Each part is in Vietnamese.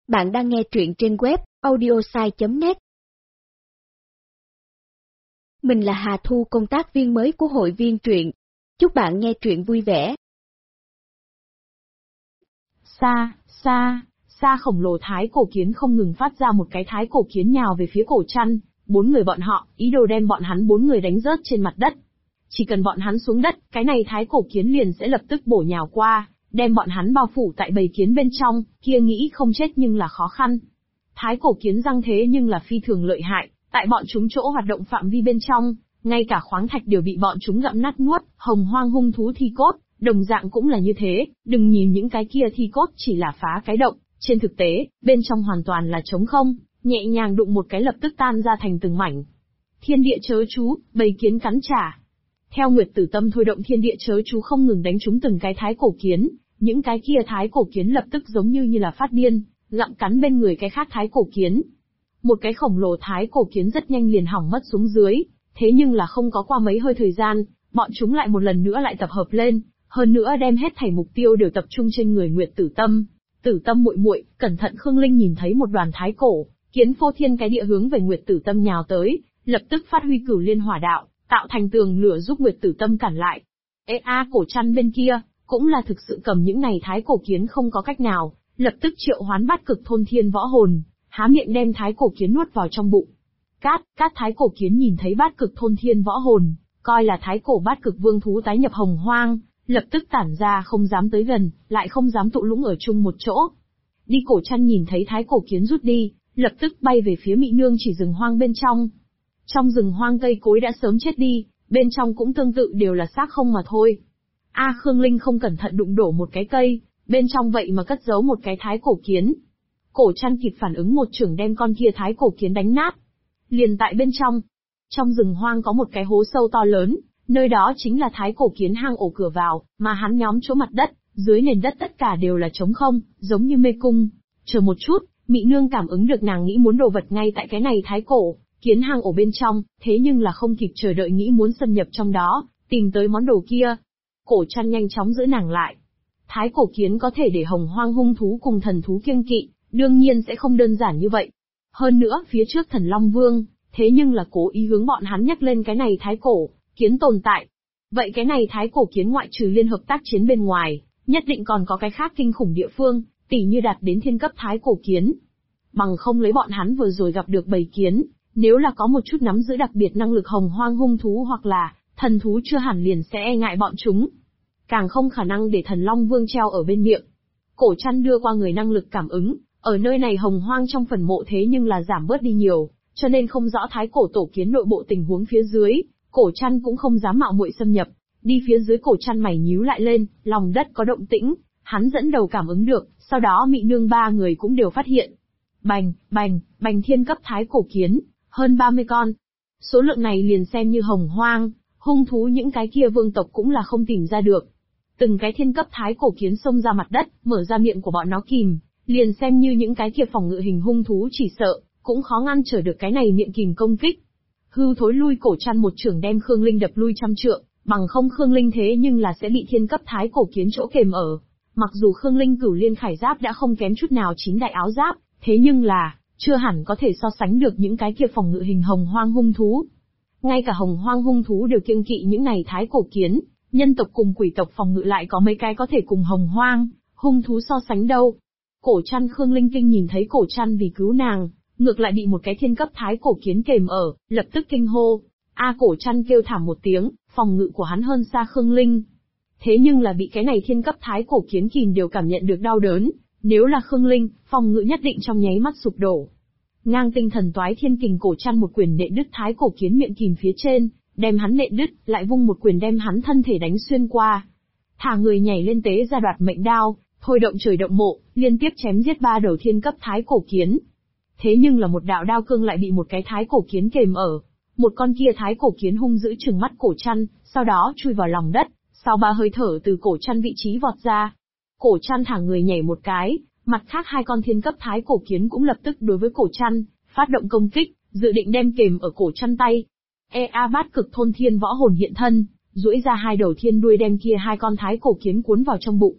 Bạn đang nghe truyện trên web audiosai.net. Mình là Hà Thu, công tác viên mới của hội viên truyện. Chúc bạn nghe truyện vui vẻ. Xa khổng lồ thái cổ kiến không ngừng phát ra một cái thái cổ kiến nhào về phía Cổ Trăn, bốn người bọn họ, ý đồ đem bọn hắn bốn người đánh rớt trên mặt đất. Chỉ cần bọn hắn xuống đất, cái này thái cổ kiến liền sẽ lập tức bổ nhào qua, đem bọn hắn bao phủ tại bầy kiến bên trong, kia nghĩ không chết nhưng là khó khăn. Thái cổ kiến răng thế nhưng là phi thường lợi hại, tại bọn chúng chỗ hoạt động phạm vi bên trong, ngay cả khoáng thạch đều bị bọn chúng gặm nát nuốt, hồng hoang hung thú thi cốt, đồng dạng cũng là như thế, đừng nhìn những cái kia thi cốt chỉ là phá cái động, trên thực tế, bên trong hoàn toàn là trống không, nhẹ nhàng đụng một cái lập tức tan ra thành từng mảnh. Thiên địa chớ chú, bầy kiến cắn trả. Theo Nguyệt Tử Tâm thôi động thiên địa chớ chú không ngừng đánh trúng từng cái thái cổ kiến, những cái kia thái cổ kiến lập tức giống như là phát điên, gặm cắn bên người cái khác thái cổ kiến. Một cái khổng lồ thái cổ kiến rất nhanh liền hỏng mất xuống dưới, thế nhưng là không có qua mấy hơi thời gian, bọn chúng lại một lần nữa lại tập hợp lên, hơn nữa đem hết thảy mục tiêu đều tập trung trên người Nguyệt Tử Tâm. Tử Tâm muội muội, cẩn thận! Khương Linh nhìn thấy một đoàn thái cổ kiến phô thiên cái địa hướng về Nguyệt Tử Tâm nhào tới, lập tức phát huy Cửu Liên Hỏa Đạo, tạo thành tường lửa giúp Nguyệt Tử Tâm cản lại. Cổ Trăn bên kia cũng là thực sự cầm những này thái cổ kiến không có cách nào, lập tức triệu hoán Bát Cực Thôn Thiên Võ Hồn, há miệng đem thái cổ kiến nuốt vào trong bụng. Cát thái cổ kiến nhìn thấy Bát Cực Thôn Thiên Võ Hồn, coi là thái cổ Bát Cực Vương thú tái nhập hồng hoang, lập tức tản ra không dám tới gần, lại không dám tụ lũng ở chung một chỗ. Đi Cổ Trăn nhìn thấy thái cổ kiến rút đi, lập tức bay về phía Mị Nương chỉ rừng hoang bên trong. Trong rừng hoang cây cối đã sớm chết đi, bên trong cũng tương tự đều là xác không mà thôi. Khương Linh không cẩn thận đụng đổ một cái cây, bên trong vậy mà cất giấu một cái thái cổ kiến. Cổ Trăn kịp phản ứng một chưởng đem con kia thái cổ kiến đánh nát. Liền tại bên trong rừng hoang có một cái hố sâu to lớn, nơi đó chính là thái cổ kiến hang ổ cửa vào, mà hắn nhóm chỗ mặt đất, dưới nền đất tất cả đều là trống không, giống như mê cung. Chờ một chút, Mị Nương cảm ứng được nàng nghĩ muốn đồ vật ngay tại cái này thái cổ kiến hang ổ bên trong, thế nhưng là không kịp chờ đợi nghĩ muốn xâm nhập trong đó, tìm tới món đồ kia. Cổ Trăn nhanh chóng giữ nàng lại. Thái cổ kiến có thể để hồng hoang hung thú cùng thần thú kiêng kỵ, đương nhiên sẽ không đơn giản như vậy. Hơn nữa phía trước Thần Long Vương, thế nhưng là cố ý hướng bọn hắn nhắc lên cái này thái cổ kiến tồn tại. Vậy cái này thái cổ kiến ngoại trừ liên hợp tác chiến bên ngoài, nhất định còn có cái khác kinh khủng địa phương, tỉ như đạt đến thiên cấp thái cổ kiến. Bằng không lấy bọn hắn vừa rồi gặp được bầy kiến, nếu là có một chút nắm giữ đặc biệt năng lực hồng hoang hung thú hoặc là thần thú chưa hẳn liền sẽ e ngại bọn chúng. Càng không khả năng để Thần Long Vương treo ở bên miệng. Cổ Trăn đưa qua người năng lực cảm ứng, ở nơi này hồng hoang trong phần mộ thế nhưng là giảm bớt đi nhiều, cho nên không rõ thái cổ tổ kiến nội bộ tình huống phía dưới, Cổ Trăn cũng không dám mạo muội xâm nhập. Đi phía dưới Cổ Trăn mày nhíu lại lên, lòng đất có động tĩnh, hắn dẫn đầu cảm ứng được, sau đó Mị Nương ba người cũng đều phát hiện. Bành thiên cấp thái cổ kiến, hơn 30 con. Số lượng này liền xem như hồng hoang, hung thú những cái kia vương tộc cũng là không tìm ra được. Từng cái thiên cấp thái cổ kiến xông ra mặt đất, mở ra miệng của bọn nó kìm, liền xem như những cái kia phòng ngự hình hung thú chỉ sợ, cũng khó ngăn trở được cái này miệng kìm công kích. Hưu thối lui. Cổ Trăn một chưởng đem Khương Linh đập lui trăm trượng, bằng không Khương Linh thế nhưng là sẽ bị thiên cấp thái cổ kiến chỗ kềm ở. Mặc dù Khương Linh Cửu Liên Khải Giáp đã không kém chút nào chín đại áo giáp, thế nhưng là chưa hẳn có thể so sánh được những cái kia phòng ngự hình hồng hoang hung thú. Ngay cả hồng hoang hung thú đều kiêng kỵ những này thái cổ kiến, nhân tộc cùng quỷ tộc phòng ngự lại có mấy cái có thể cùng hồng hoang hung thú so sánh đâu. Cổ Trăn Khương Linh kinh nhìn thấy Cổ Trăn vì cứu nàng, ngược lại bị một cái thiên cấp thái cổ kiến kềm ở, lập tức kinh hô. Cổ Trăn kêu thảm một tiếng, phòng ngự của hắn hơn xa Khương Linh. Thế nhưng là bị cái này thiên cấp thái cổ kiến kìm đều cảm nhận được đau đớn, nếu là Khương Linh, phòng ngự nhất định trong nháy mắt sụp đổ. Ngang tinh thần toái thiên kình, Cổ Trăn một quyền nện đứt thái cổ kiến miệng kìm phía trên, đem hắn nện đứt, lại vung một quyền đem hắn thân thể đánh xuyên qua. Thả người nhảy lên tế ra đoạt mệnh đao, thôi động trời động mộ, liên tiếp chém giết 3 đầu thiên cấp thái cổ kiến. Thế nhưng là một đạo đao cương lại bị một cái thái cổ kiến kềm ở. Một con kia thái cổ kiến hung dữ trừng mắt Cổ Trăn, sau đó chui vào lòng đất, sau 3 hơi thở từ Cổ Trăn vị trí vọt ra. Cổ Trăn thả người nhảy một cái, mặt khác 2 con thiên cấp thái cổ kiến cũng lập tức đối với Cổ Trăn phát động công kích, dự định đem kềm ở Cổ Trăn tay. Bát Cực Thôn Thiên Võ Hồn hiện thân, duỗi ra 2 đầu thiên đuôi đem kia 2 con thái cổ kiến cuốn vào trong bụng.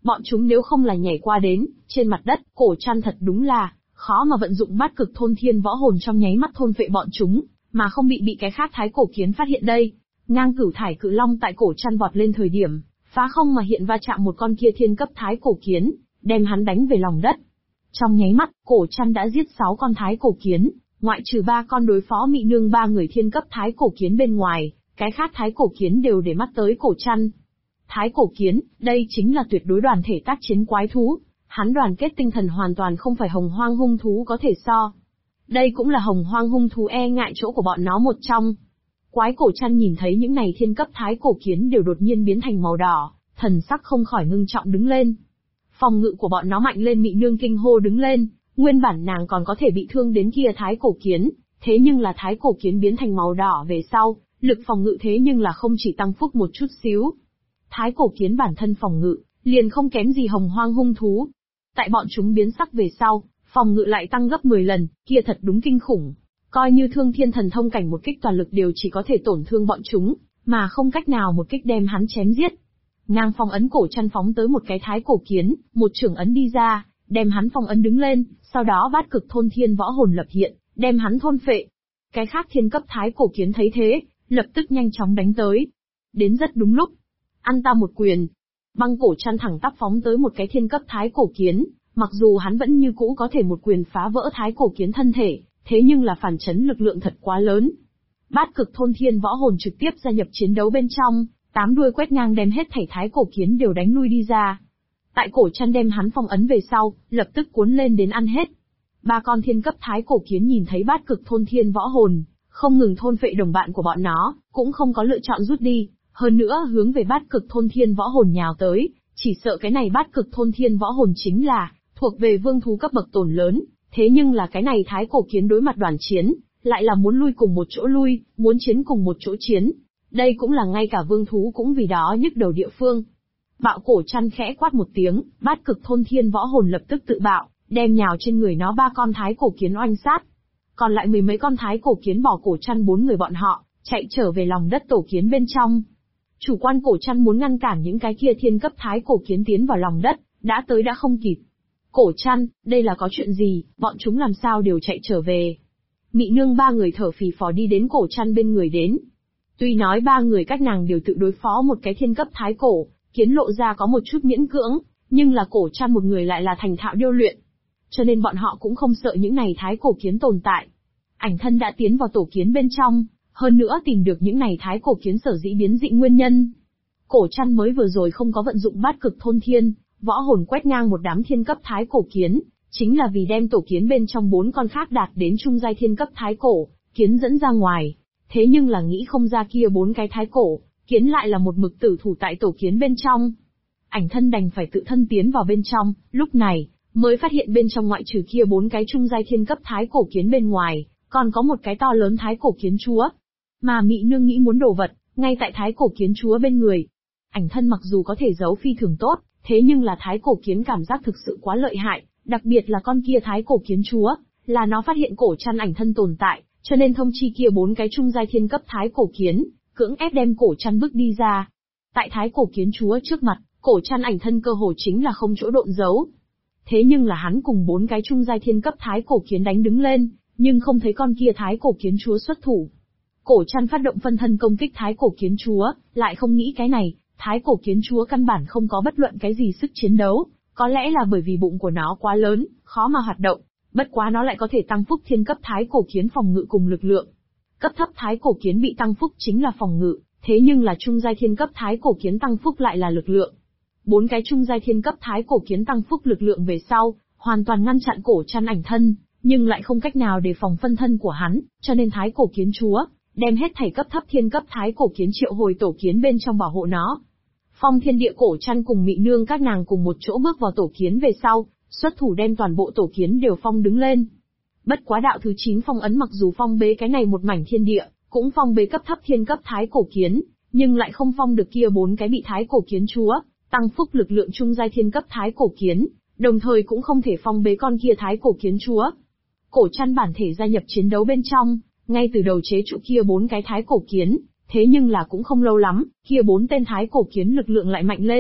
Bọn chúng nếu không là nhảy qua đến, trên mặt đất, Cổ Trăn thật đúng là, khó mà vận dụng bát cực thôn thiên võ hồn trong nháy mắt thôn phệ bọn chúng, mà không bị cái khác thái cổ kiến phát hiện đây. Ngang cửu thải cự long tại Cổ Trăn vọt lên thời điểm, phá không mà hiện va chạm một con kia thiên cấp thái cổ kiến, đem hắn đánh về lòng đất. Trong nháy mắt, Cổ Trăn đã giết 6 con thái cổ kiến, ngoại trừ 3 con đối phó Mị Nương 3 người thiên cấp thái cổ kiến bên ngoài, cái khác thái cổ kiến đều để mắt tới Cổ Trăn. Thái cổ kiến, đây chính là tuyệt đối đoàn thể tác chiến quái thú, hắn đoàn kết tinh thần hoàn toàn không phải hồng hoang hung thú có thể so. Đây cũng là hồng hoang hung thú e ngại chỗ của bọn nó một trong. Quái Cổ Trăn nhìn thấy những này thiên cấp thái cổ kiến đều đột nhiên biến thành màu đỏ, thần sắc không khỏi ngưng trọng đứng lên. Phòng ngự của bọn nó mạnh lên, Mị Nương kinh hô đứng lên, nguyên bản nàng còn có thể bị thương đến kia thái cổ kiến, thế nhưng là thái cổ kiến biến thành màu đỏ về sau, lực phòng ngự thế nhưng là không chỉ tăng phúc một chút xíu. Thái cổ kiến bản thân phòng ngự, liền không kém gì hồng hoang hung thú. Tại bọn chúng biến sắc về sau, phòng ngự lại tăng gấp 10 lần, kia thật đúng kinh khủng. Coi như thương thiên thần thông cảnh một kích toàn lực đều chỉ có thể tổn thương bọn chúng, mà không cách nào một kích đem hắn chém giết. Ngang phong ấn Cổ Trăn phóng tới một cái thái cổ kiến, một chưởng ấn đi ra, đem hắn phong ấn đứng lên, sau đó bát cực thôn thiên võ hồn lập hiện, đem hắn thôn phệ. Cái khác thiên cấp thái cổ kiến thấy thế, lập tức nhanh chóng đánh tới. Đến rất đúng lúc. Ăn ta một quyền. Băng Cổ Trăn thẳng tắp phóng tới một cái thiên cấp thái cổ kiến, mặc dù hắn vẫn như cũ có thể một quyền phá vỡ thái cổ kiến thân thể, thế nhưng là phản chấn lực lượng thật quá lớn. Bát cực thôn thiên võ hồn trực tiếp gia nhập chiến đấu bên trong, 8 đuôi quét ngang đem hết thảy thái cổ kiến đều đánh lui đi ra. Tại Cổ Trăn đem hắn phong ấn về sau, lập tức cuốn lên đến ăn hết. 3 con thiên cấp thái cổ kiến nhìn thấy bát cực thôn thiên võ hồn, không ngừng thôn phệ đồng bạn của bọn nó, cũng không có lựa chọn rút đi, hơn nữa hướng về bát cực thôn thiên võ hồn nhào tới, chỉ sợ cái này bát cực thôn thiên võ hồn chính là thuộc về vương thú cấp bậc tổn lớn, thế nhưng là cái này thái cổ kiến đối mặt đoàn chiến, lại là muốn lui cùng một chỗ lui, muốn chiến cùng một chỗ chiến. Đây cũng là ngay cả vương thú cũng vì đó nhức đầu địa phương. Bạo Cổ Trăn khẽ quát một tiếng, bát cực thôn thiên võ hồn lập tức tự bạo, đem nhào trên người nó 3 con thái cổ kiến oanh sát. Còn lại 10 mấy con thái cổ kiến bỏ Cổ Trăn 4 người bọn họ, chạy trở về lòng đất tổ kiến bên trong. Chủ quan Cổ Trăn muốn ngăn cản những cái kia thiên cấp thái cổ kiến tiến vào lòng đất, đã tới đã không kịp. Cổ Trăn, đây là có chuyện gì, bọn chúng làm sao đều chạy trở về. Mị Nương 3 người thở phì phò đi đến Cổ Trăn bên người đến. Tuy nói 3 người các nàng đều tự đối phó một cái thiên cấp thái cổ, kiến lộ ra có một chút miễn cưỡng, nhưng là Cổ Trăn một người lại là thành thạo điêu luyện. Cho nên bọn họ cũng không sợ những này thái cổ kiến tồn tại. Ảnh thân đã tiến vào tổ kiến bên trong, hơn nữa tìm được những này thái cổ kiến sở dĩ biến dị nguyên nhân. Cổ Trăn mới vừa rồi không có vận dụng bát cực thôn thiên, võ hồn quét ngang một đám thiên cấp thái cổ kiến, chính là vì đem tổ kiến bên trong 4 con khác đạt đến trung giai thiên cấp thái cổ, kiến dẫn ra ngoài. Thế nhưng là nghĩ không ra kia 4 cái thái cổ, kiến lại là một mực tử thủ tại tổ kiến bên trong. Ảnh thân đành phải tự thân tiến vào bên trong, lúc này, mới phát hiện bên trong ngoại trừ kia 4 cái trung giai thiên cấp thái cổ kiến bên ngoài, còn có một cái to lớn thái cổ kiến chúa. Mà Mị Nương nghĩ muốn đồ vật, ngay tại thái cổ kiến chúa bên người. Ảnh thân mặc dù có thể giấu phi thường tốt, thế nhưng là thái cổ kiến cảm giác thực sự quá lợi hại, đặc biệt là con kia thái cổ kiến chúa, là nó phát hiện Cổ Trăn ảnh thân tồn tại, cho nên thông chi kia 4 cái trung giai thiên cấp thái cổ kiến, cưỡng ép đem Cổ Trăn bước đi ra. Tại thái cổ kiến chúa trước mặt, Cổ Trăn ảnh thân cơ hồ chính là không chỗ độn giấu. Thế nhưng là hắn cùng 4 cái trung giai thiên cấp thái cổ kiến đánh đứng lên, nhưng không thấy con kia thái cổ kiến chúa xuất thủ. Cổ Trăn phát động phân thân công kích thái cổ kiến chúa, lại không nghĩ cái này, thái cổ kiến chúa căn bản không có bất luận cái gì sức chiến đấu, có lẽ là bởi vì bụng của nó quá lớn, khó mà hoạt động, bất quá nó lại có thể tăng phúc thiên cấp thái cổ kiến phòng ngự cùng lực lượng. Cấp thấp thái cổ kiến bị tăng phúc chính là phòng ngự, thế nhưng là trung giai thiên cấp thái cổ kiến tăng phúc lại là lực lượng. 4 cái trung giai thiên cấp thái cổ kiến tăng phúc lực lượng về sau, hoàn toàn ngăn chặn Cổ Trăn ảnh thân, nhưng lại không cách nào đề phòng phân thân của hắn, cho nên thái cổ kiến chúa đem hết thảy cấp thấp thiên cấp thái cổ kiến triệu hồi tổ kiến bên trong bảo hộ nó. Phong Thiên Địa Cổ Trăn cùng Mị Nương các nàng cùng một chỗ bước vào tổ kiến về sau, xuất thủ đem toàn bộ tổ kiến đều phong đứng lên. Bất quá đạo thứ 9 phong ấn mặc dù phong bế cái này một mảnh thiên địa, cũng phong bế cấp thấp thiên cấp thái cổ kiến, nhưng lại không phong được kia 4 cái bị thái cổ kiến chúa tăng phúc lực lượng trung giai thiên cấp thái cổ kiến, đồng thời cũng không thể phong bế con kia thái cổ kiến chúa. Cổ Trăn bản thể gia nhập chiến đấu bên trong, ngay từ đầu chế trụ kia 4 cái thái cổ kiến, thế nhưng là cũng không lâu lắm, kia 4 tên thái cổ kiến lực lượng lại mạnh lên,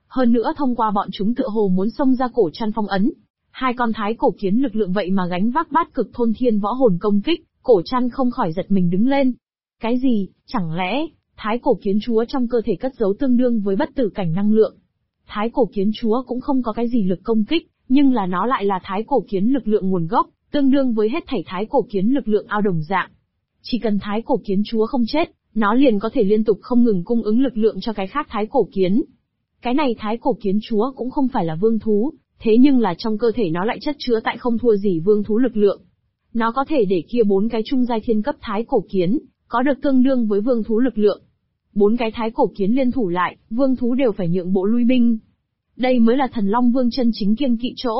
Hơn nữa thông qua bọn chúng tựa hồ muốn xông ra cổ chăn phong ấn. Hai con thái cổ kiến lực lượng vậy mà gánh vác bát cực thôn thiên võ hồn công kích, cổ chăn không khỏi giật mình đứng lên. Cái gì, chẳng lẽ, thái cổ kiến chúa trong cơ thể cất giấu tương đương với bất tử cảnh năng lượng? Thái cổ kiến chúa cũng không có cái gì lực công kích, nhưng là nó lại là thái cổ kiến lực lượng nguồn gốc, tương đương với hết thảy thái cổ kiến lực lượng ao đồng dạng. Chỉ cần thái cổ kiến chúa không chết, nó liền có thể liên tục không ngừng cung ứng lực lượng cho cái khác thái cổ kiến. Cái này thái cổ kiến chúa cũng không phải là vương thú, thế nhưng là trong cơ thể nó lại chất chứa tại không thua gì vương thú lực lượng. Nó có thể để kia 4 cái trung giai thiên cấp thái cổ kiến, có được tương đương với vương thú lực lượng. 4 cái thái cổ kiến liên thủ lại, vương thú đều phải nhượng bộ lui binh. Đây mới là thần Long Vương chân chính kiêng kỵ chỗ.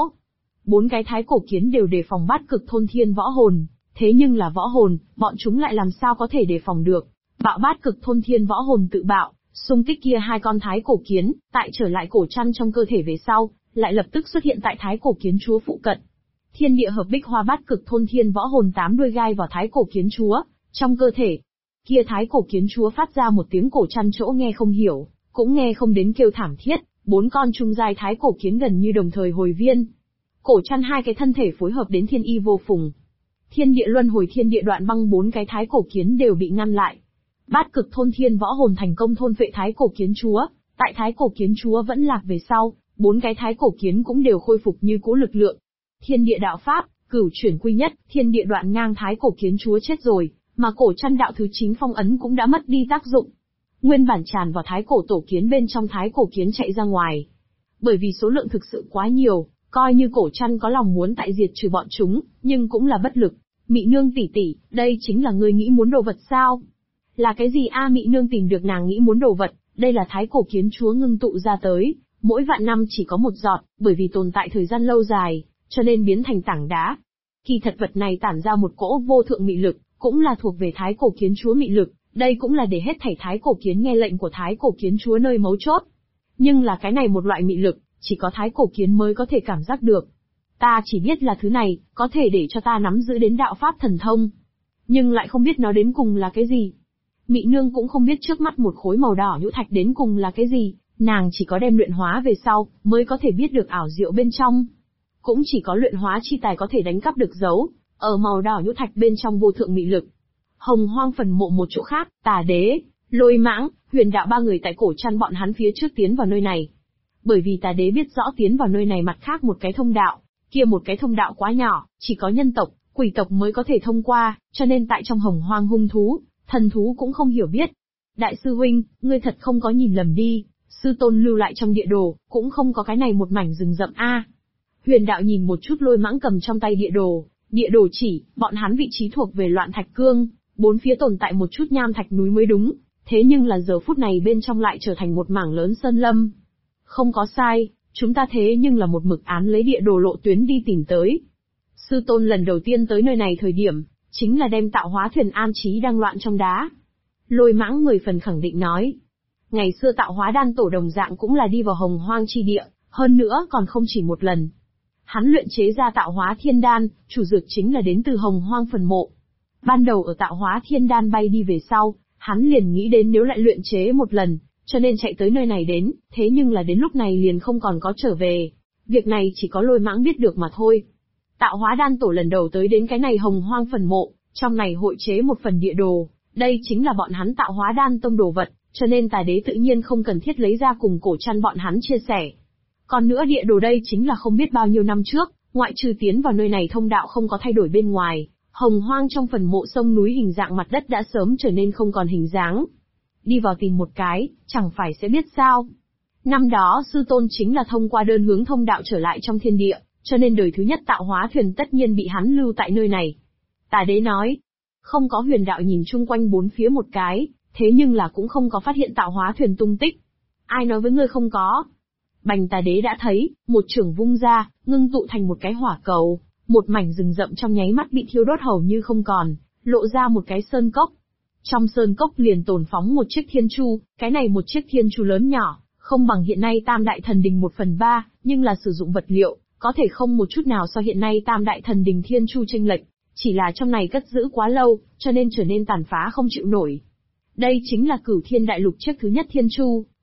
4 cái thái cổ kiến đều đề phòng bát cực thôn thiên võ hồn, thế nhưng là võ hồn, bọn chúng lại làm sao có thể đề phòng được. Bạo bát cực thôn thiên võ hồn tự bạo, xung kích kia hai con thái cổ kiến, tại trở lại cổ chăn trong cơ thể về sau, lại lập tức xuất hiện tại thái cổ kiến chúa phụ cận. Thiên địa hợp bích hoa bát cực thôn thiên võ hồn 8 đuôi gai vào thái cổ kiến chúa, trong cơ thể. Kia thái cổ kiến chúa phát ra một tiếng cổ chăn chỗ nghe không hiểu, cũng nghe không đến kêu thảm thiết, 4 con trung giai thái cổ kiến gần như đồng thời hồi viên. Cổ chăn hai cái thân thể phối hợp đến thiên y vô phùng. Thiên địa luân hồi thiên địa đoạn băng 4 cái thái cổ kiến đều bị ngăn lại. Bát cực thôn thiên võ hồn thành công thôn phệ thái cổ kiến chúa, tại thái cổ kiến chúa vẫn lạc về sau, 4 cái thái cổ kiến cũng đều khôi phục như cũ lực lượng. Thiên địa đạo pháp, cửu chuyển quy nhất, thiên địa đoạn ngang thái cổ kiến chúa chết rồi, mà cổ chăn đạo thứ 9 phong ấn cũng đã mất đi tác dụng. Nguyên bản tràn vào thái cổ tổ kiến bên trong thái cổ kiến chạy ra ngoài. Bởi vì số lượng thực sự quá nhiều, coi như cổ chăn có lòng muốn tại diệt trừ bọn chúng, nhưng cũng là bất lực. Mị nương tỷ tỷ, đây chính là ngươi nghĩ muốn đồ vật sao? Là cái gì a? Mị nương tìm được nàng nghĩ muốn đồ vật, đây là thái cổ kiến chúa ngưng tụ ra tới, mỗi vạn năm chỉ có một giọt, bởi vì tồn tại thời gian lâu dài, cho nên biến thành tảng đá. Kỳ thật vật này tản ra một cỗ vô thượng mị lực, cũng là thuộc về thái cổ kiến chúa mị lực, đây cũng là để hết thảy thái cổ kiến nghe lệnh của thái cổ kiến chúa nơi mấu chốt. Nhưng là cái này một loại mị lực, chỉ có thái cổ kiến mới có thể cảm giác được. Ta chỉ biết là thứ này, có thể để cho ta nắm giữ đến đạo pháp thần thông. Nhưng lại không biết nó đến cùng là cái gì. Mị nương cũng không biết trước mắt một khối màu đỏ nhũ thạch đến cùng là cái gì, nàng chỉ có đem luyện hóa về sau, mới có thể biết được ảo diệu bên trong. Cũng chỉ có luyện hóa chi tài có thể đánh cắp được dấu, ở màu đỏ nhũ thạch bên trong vô thượng mị lực. Hồng Hoang phần mộ một chỗ khác, Tà Đế, Lôi Mãng, Huyền Đạo ba người tại cổ chăn bọn hắn phía trước tiến vào nơi này. Bởi vì Tà Đế biết rõ tiến vào nơi này mặt khác một cái thông đạo, kia một cái thông đạo quá nhỏ, chỉ có nhân tộc, quỷ tộc mới có thể thông qua, cho nên tại trong Hồng Hoang hung thú, thần thú cũng không hiểu biết. Đại sư huynh, ngươi thật không có nhìn lầm đi, sư tôn lưu lại trong địa đồ, cũng không có cái này một mảnh rừng rậm a. Huyền Đạo nhìn một chút Lôi Mãng cầm trong tay địa đồ chỉ, bọn hắn vị trí thuộc về Loạn Thạch Cương, bốn phía tồn tại một chút nham thạch núi mới đúng, thế nhưng là giờ phút này bên trong lại trở thành một mảng lớn sơn lâm. Không có sai, chúng ta thế nhưng là một mực án lấy địa đồ lộ tuyến đi tìm tới. Sư tôn lần đầu tiên tới nơi này thời điểm, chính là đem tạo hóa thuyền an trí đang loạn trong đá. Lôi Mãng 10 phần khẳng định nói. Ngày xưa tạo hóa đan tổ đồng dạng cũng là đi vào Hồng Hoang chi địa, hơn nữa còn không chỉ một lần. Hắn luyện chế ra tạo hóa thiên đan, chủ dược chính là đến từ Hồng Hoang phần mộ. Ban đầu ở tạo hóa thiên đan bay đi về sau, hắn liền nghĩ đến nếu lại luyện chế một lần, cho nên chạy tới nơi này đến, thế nhưng là đến lúc này liền không còn có trở về. Việc này chỉ có Lôi Mãng biết được mà thôi. Tạo hóa đan tổ lần đầu tới đến cái này Hồng Hoang phần mộ, trong này hội chế một phần địa đồ, đây chính là bọn hắn tạo hóa đan tông đồ vật, cho nên Tà Đế tự nhiên không cần thiết lấy ra cùng cổ chăn bọn hắn chia sẻ. Còn nữa địa đồ đây chính là không biết bao nhiêu năm trước, ngoại trừ tiến vào nơi này thông đạo không có thay đổi bên ngoài, Hồng Hoang trong phần mộ sông núi hình dạng mặt đất đã sớm trở nên không còn hình dáng. Đi vào tìm một cái, chẳng phải sẽ biết sao. Năm đó sư tôn chính là thông qua đơn hướng thông đạo trở lại trong thiên địa, cho nên đời thứ nhất tạo hóa thuyền tất nhiên bị hắn lưu tại nơi này. Tà Đế nói, không có. Huyền Đạo nhìn chung quanh bốn phía một cái, thế nhưng là cũng không có phát hiện tạo hóa thuyền tung tích. Ai nói với ngươi không có? Bành Tà Đế đã thấy, một chưởng vung ra, ngưng tụ thành một cái hỏa cầu, một mảnh rừng rậm trong nháy mắt bị thiêu đốt hầu như không còn, lộ ra một cái sơn cốc. Trong sơn cốc liền tồn phóng một chiếc thiên chu, cái này một chiếc thiên chu lớn nhỏ, không bằng hiện nay Tam Đại Thần Đình 1/3, nhưng là sử dụng vật liệu, có thể không một chút nào so hiện nay Tam Đại Thần Đình thiên chu chênh lệch, chỉ là trong này cất giữ quá lâu, cho nên trở nên tàn phá không chịu nổi. Đây chính là Cửu Thiên Đại Lục chiếc thứ nhất thiên chu,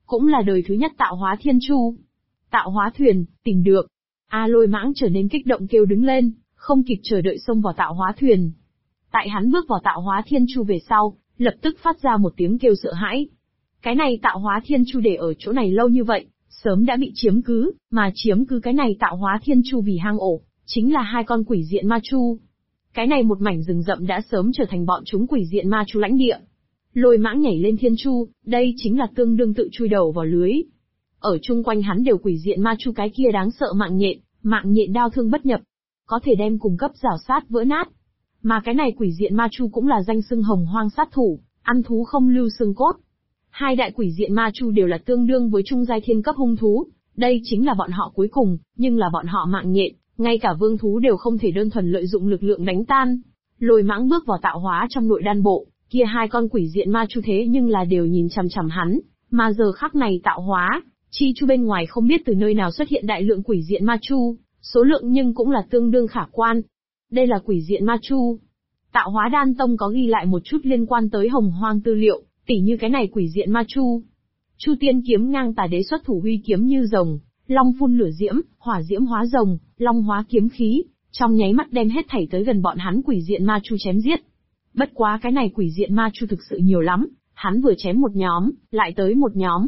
cũng là đời thứ nhất tạo hóa thiên chu. Tạo hóa thuyền, tìm được. Lôi Mãng trở nên kích động kêu đứng lên, không kịp chờ đợi xông vào tạo hóa thuyền. Tại hắn bước vào tạo hóa thiên chu về sau, lập tức phát ra một tiếng kêu sợ hãi. Cái này tạo hóa thiên chu để ở chỗ này lâu như vậy, sớm đã bị chiếm cứ, mà chiếm cứ cái này tạo hóa thiên chu vì hang ổ, chính là hai con quỷ diện ma chu. Cái này một mảnh rừng rậm đã sớm trở thành bọn chúng quỷ diện ma chu lãnh địa. Lôi Mãng nhảy lên thiên chu, đây chính là tương đương tự chui đầu vào lưới. Ở chung quanh hắn đều quỷ diện ma chu cái kia đáng sợ mạng nhện đao thương bất nhập, có thể đem cùng cấp rào sát vỡ nát. Mà cái này quỷ diện ma chu cũng là danh xưng hồng hoang sát thủ, ăn thú không lưu xương cốt. Hai đại quỷ diện ma chu đều là tương đương với trung giai thiên cấp hung thú, đây chính là bọn họ cuối cùng, nhưng là bọn họ mạng nhện, ngay cả vương thú đều không thể đơn thuần lợi dụng lực lượng đánh tan. Lôi Mãng bước vào tạo hóa trong nội đan bộ, kia hai con quỷ diện ma chu thế nhưng là đều nhìn chằm chằm hắn, mà giờ khắc này tạo hóa chi chu bên ngoài không biết từ nơi nào xuất hiện đại lượng quỷ diện ma chu, số lượng nhưng cũng là tương đương khả quan. Đây là quỷ diện ma chu. Tạo hóa đan tông có ghi lại một chút liên quan tới hồng hoang tư liệu, tỉ như cái này quỷ diện ma chu. Chu tiên kiếm ngang tà đế xuất thủ huy kiếm như rồng, long phun lửa diễm, hỏa diễm hóa rồng, long hóa kiếm khí, trong nháy mắt đem hết thảy tới gần bọn hắn quỷ diện ma chu chém giết. Bất quá cái này quỷ diện ma chu thực sự nhiều lắm, hắn vừa chém một nhóm, lại tới một nhóm.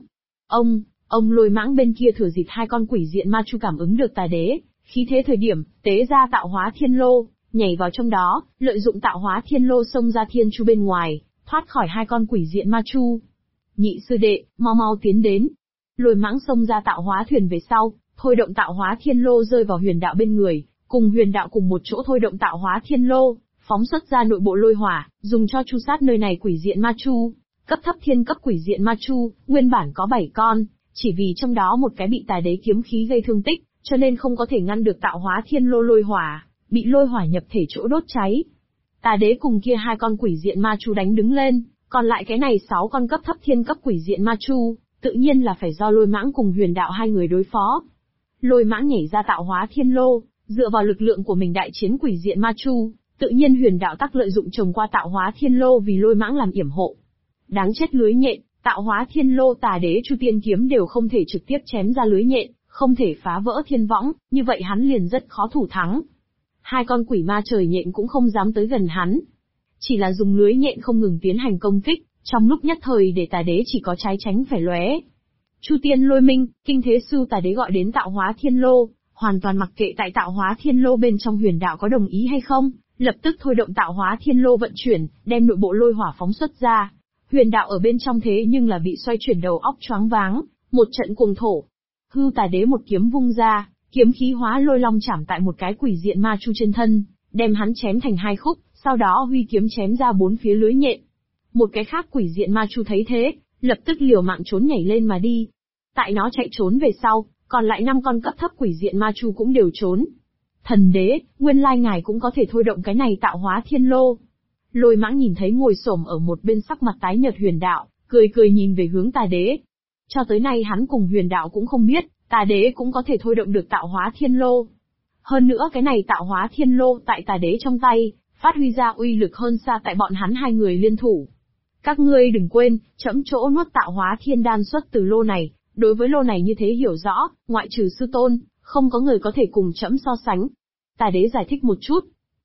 Ông Lôi Mãng bên kia thừa dịp hai con quỷ diện ma chu cảm ứng được tà đế, khí thế thời điểm, tế ra tạo hóa thiên lô, nhảy vào trong đó, lợi dụng tạo hóa thiên lô xông ra thiên chu bên ngoài, thoát khỏi hai con quỷ diện ma chu. Nhị sư đệ, mau tiến đến. Lôi Mãng xông ra tạo hóa thuyền về sau, thôi động tạo hóa thiên lô rơi vào huyền đạo bên người, cùng huyền đạo cùng một chỗ thôi động tạo hóa thiên lô, phóng xuất ra nội bộ lôi hỏa, dùng cho chu sát nơi này quỷ diện ma chu. Cấp thấp thiên cấp quỷ diện ma chu, nguyên bản có 7 con, chỉ vì trong đó một cái bị tà đế kiếm khí gây thương tích, cho nên không có thể ngăn được tạo hóa thiên lô lôi hỏa, bị lôi hỏa nhập thể chỗ đốt cháy. Tà đế cùng kia hai con quỷ diện ma chu đánh đứng lên, còn lại cái này 6 con cấp thấp thiên cấp quỷ diện ma chu, tự nhiên là phải do Lôi Mãng cùng huyền đạo hai người đối phó. Lôi Mãng nhảy ra tạo hóa thiên lô, dựa vào lực lượng của mình đại chiến quỷ diện ma chu, tự nhiên huyền đạo tắc lợi dụng trồng qua tạo hóa thiên lô vì Lôi Mãng làm yểm hộ. Đáng chết lưới nhện, tạo hóa thiên lô tà đế chu tiên kiếm đều không thể trực tiếp chém ra lưới nhện, không thể phá vỡ thiên võng, như vậy hắn liền rất khó thủ thắng. Hai con quỷ ma trời nhện cũng không dám tới gần hắn. Chỉ là dùng lưới nhện không ngừng tiến hành công kích, trong lúc nhất thời để tà đế chỉ có trái tránh phải lóe. Chu tiên lôi minh, kinh thế sư tà đế gọi đến tạo hóa thiên lô, hoàn toàn mặc kệ tại tạo hóa thiên lô bên trong huyền đạo có đồng ý hay không, lập tức thôi động tạo hóa thiên lô vận chuyển, đem nội bộ lôi hỏa phóng xuất ra. Huyền đạo ở bên trong thế nhưng là bị xoay chuyển đầu óc choáng váng, một trận cuồng thổ. Hư tà đế một kiếm vung ra, kiếm khí hóa lôi long chảm tại một cái quỷ diện ma chu trên thân, đem hắn chém thành hai khúc, sau đó huy kiếm chém ra bốn phía lưới nhện. Một cái khác quỷ diện ma chu thấy thế, lập tức liều mạng trốn nhảy lên mà đi. Tại nó chạy trốn về sau, còn lại 5 con cấp thấp quỷ diện ma chu cũng đều trốn. Thần đế, nguyên lai ngài cũng có thể thôi động cái này tạo hóa thiên lô. Lôi Mãng nhìn thấy ngồi xổm ở một bên sắc mặt tái nhợt huyền đạo, cười nhìn về hướng tà đế. Cho tới nay hắn cùng huyền đạo cũng không biết, tà đế cũng có thể thôi động được tạo hóa thiên lô. Hơn nữa cái này tạo hóa thiên lô tại tà đế trong tay, phát huy ra uy lực hơn xa tại bọn hắn hai người liên thủ. Các ngươi đừng quên, trẫm chỗ nuốt tạo hóa thiên đan xuất từ lô này, đối với lô này như thế hiểu rõ, ngoại trừ sư tôn, không có người có thể cùng trẫm so sánh. Tà đế giải thích một chút.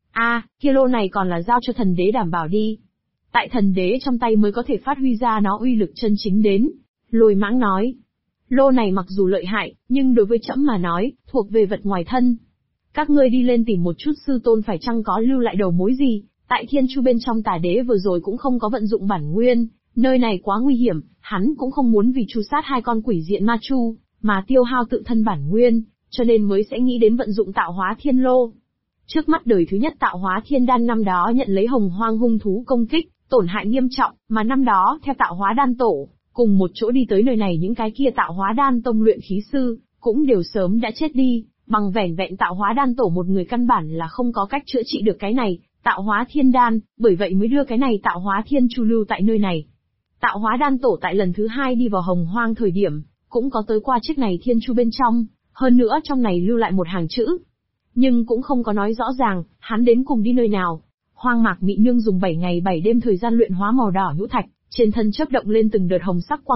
Kia lô này còn là giao cho thần đế đảm bảo đi. Tại thần đế trong tay mới có thể phát huy ra nó uy lực chân chính đến. Lôi Mãng nói. Lô này mặc dù lợi hại, nhưng đối với trẫm mà nói, thuộc về vật ngoài thân. Các ngươi đi lên tìm một chút sư tôn phải chăng có lưu lại đầu mối gì, tại thiên chu bên trong tà đế vừa rồi cũng không có vận dụng bản nguyên, nơi này quá nguy hiểm, hắn cũng không muốn vì chu sát 2 con quỷ diện ma chu, mà tiêu hao tự thân bản nguyên, cho nên mới sẽ nghĩ đến vận dụng tạo hóa thiên lô. Trước mắt đời thứ nhất tạo hóa thiên đan năm đó nhận lấy hồng hoang hung thú công kích, tổn hại nghiêm trọng, mà năm đó theo tạo hóa đan tổ, cùng một chỗ đi tới nơi này những cái kia tạo hóa đan tông luyện khí sư, cũng đều sớm đã chết đi, bằng vẻn vẹn tạo hóa đan tổ một người căn bản là không có cách chữa trị được cái này, tạo hóa thiên đan, bởi vậy mới đưa cái này tạo hóa thiên chu lưu tại nơi này. Tạo hóa đan tổ tại lần thứ 2 đi vào hồng hoang thời điểm, cũng có tới qua chiếc này thiên chu bên trong, hơn nữa trong này lưu lại một hàng chữ. Nhưng cũng không có nói rõ ràng, hắn đến cùng đi nơi nào. Hoang mạc Mị Nương dùng 7 ngày 7 đêm thời gian luyện hóa màu đỏ nhũ thạch, trên thân chớp động lên từng đợt hồng sắc quang vượng,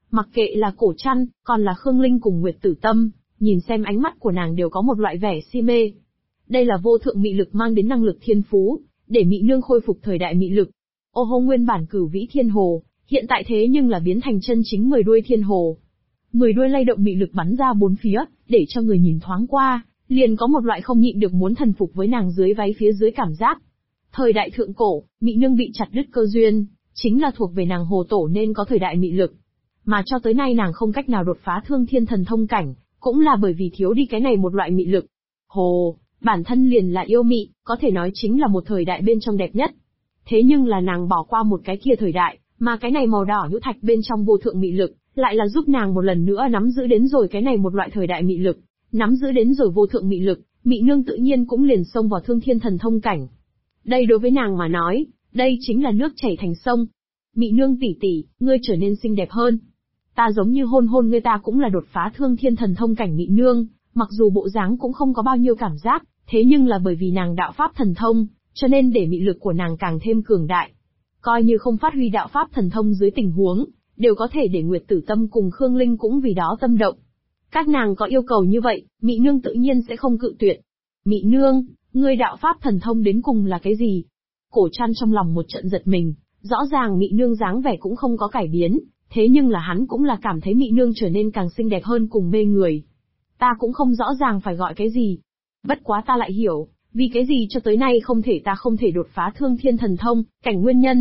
Mặc kệ là Cổ Trăn, còn là Khương Linh cùng Nguyệt Tử Tâm, nhìn xem ánh mắt của nàng đều có một loại vẻ si mê. Đây là vô thượng mị lực mang đến năng lực thiên phú, để mị nương khôi phục thời đại mị lực. Ô hô, nguyên bản Cửu Vĩ Thiên Hồ, hiện tại thế nhưng là biến thành chân chính 10 đuôi thiên hồ. 10 đuôi lay động mị lực bắn ra bốn phía, để cho người nhìn thoáng qua, liền có một loại không nhịn được muốn thần phục với nàng dưới váy phía dưới cảm giác. Thời đại thượng cổ, mị nương bị chặt đứt cơ duyên, chính là thuộc về nàng hồ tổ nên có thời đại mị lực. Mà cho tới nay nàng không cách nào đột phá Thương Thiên Thần Thông cảnh, cũng là bởi vì thiếu đi cái này một loại mị lực. Hồ, bản thân liền là yêu mị, có thể nói chính là một thời đại bên trong đẹp nhất. Thế nhưng là nàng bỏ qua một cái kia thời đại, mà cái này màu đỏ nhũ thạch bên trong vô thượng mị lực, lại là giúp nàng một lần nữa nắm giữ đến rồi cái này một loại thời đại mị lực, nắm giữ đến rồi vô thượng mị lực, mị nương tự nhiên cũng liền xông vào Thương Thiên Thần Thông cảnh. Đây đối với nàng mà nói, đây chính là nước chảy thành sông. Mị nương tỷ tỷ, ngươi trở nên xinh đẹp hơn. Ta giống như hôn hôn ngươi, ta cũng là đột phá Thương Thiên Thần Thông cảnh mị nương, mặc dù bộ dáng cũng không có bao nhiêu cảm giác, thế nhưng là bởi vì nàng đạo pháp thần thông, cho nên để mị lực của nàng càng thêm cường đại. Coi như không phát huy đạo pháp thần thông dưới tình huống, đều có thể để Nguyệt Tử Tâm cùng Khương Linh cũng vì đó tâm động. Các nàng có yêu cầu như vậy, mị nương tự nhiên sẽ không cự tuyệt. Mị nương, ngươi đạo pháp thần thông đến cùng là cái gì? Cổ Trăn trong lòng một trận giật mình, rõ ràng mị nương dáng vẻ cũng không có cải biến, thế nhưng là hắn cũng là cảm thấy mị nương trở nên càng xinh đẹp hơn cùng mê người. Ta cũng không rõ ràng phải gọi cái gì. Bất quá ta lại hiểu, vì cái gì cho tới nay ta không thể đột phá Thương Thiên Thần Thông cảnh nguyên nhân.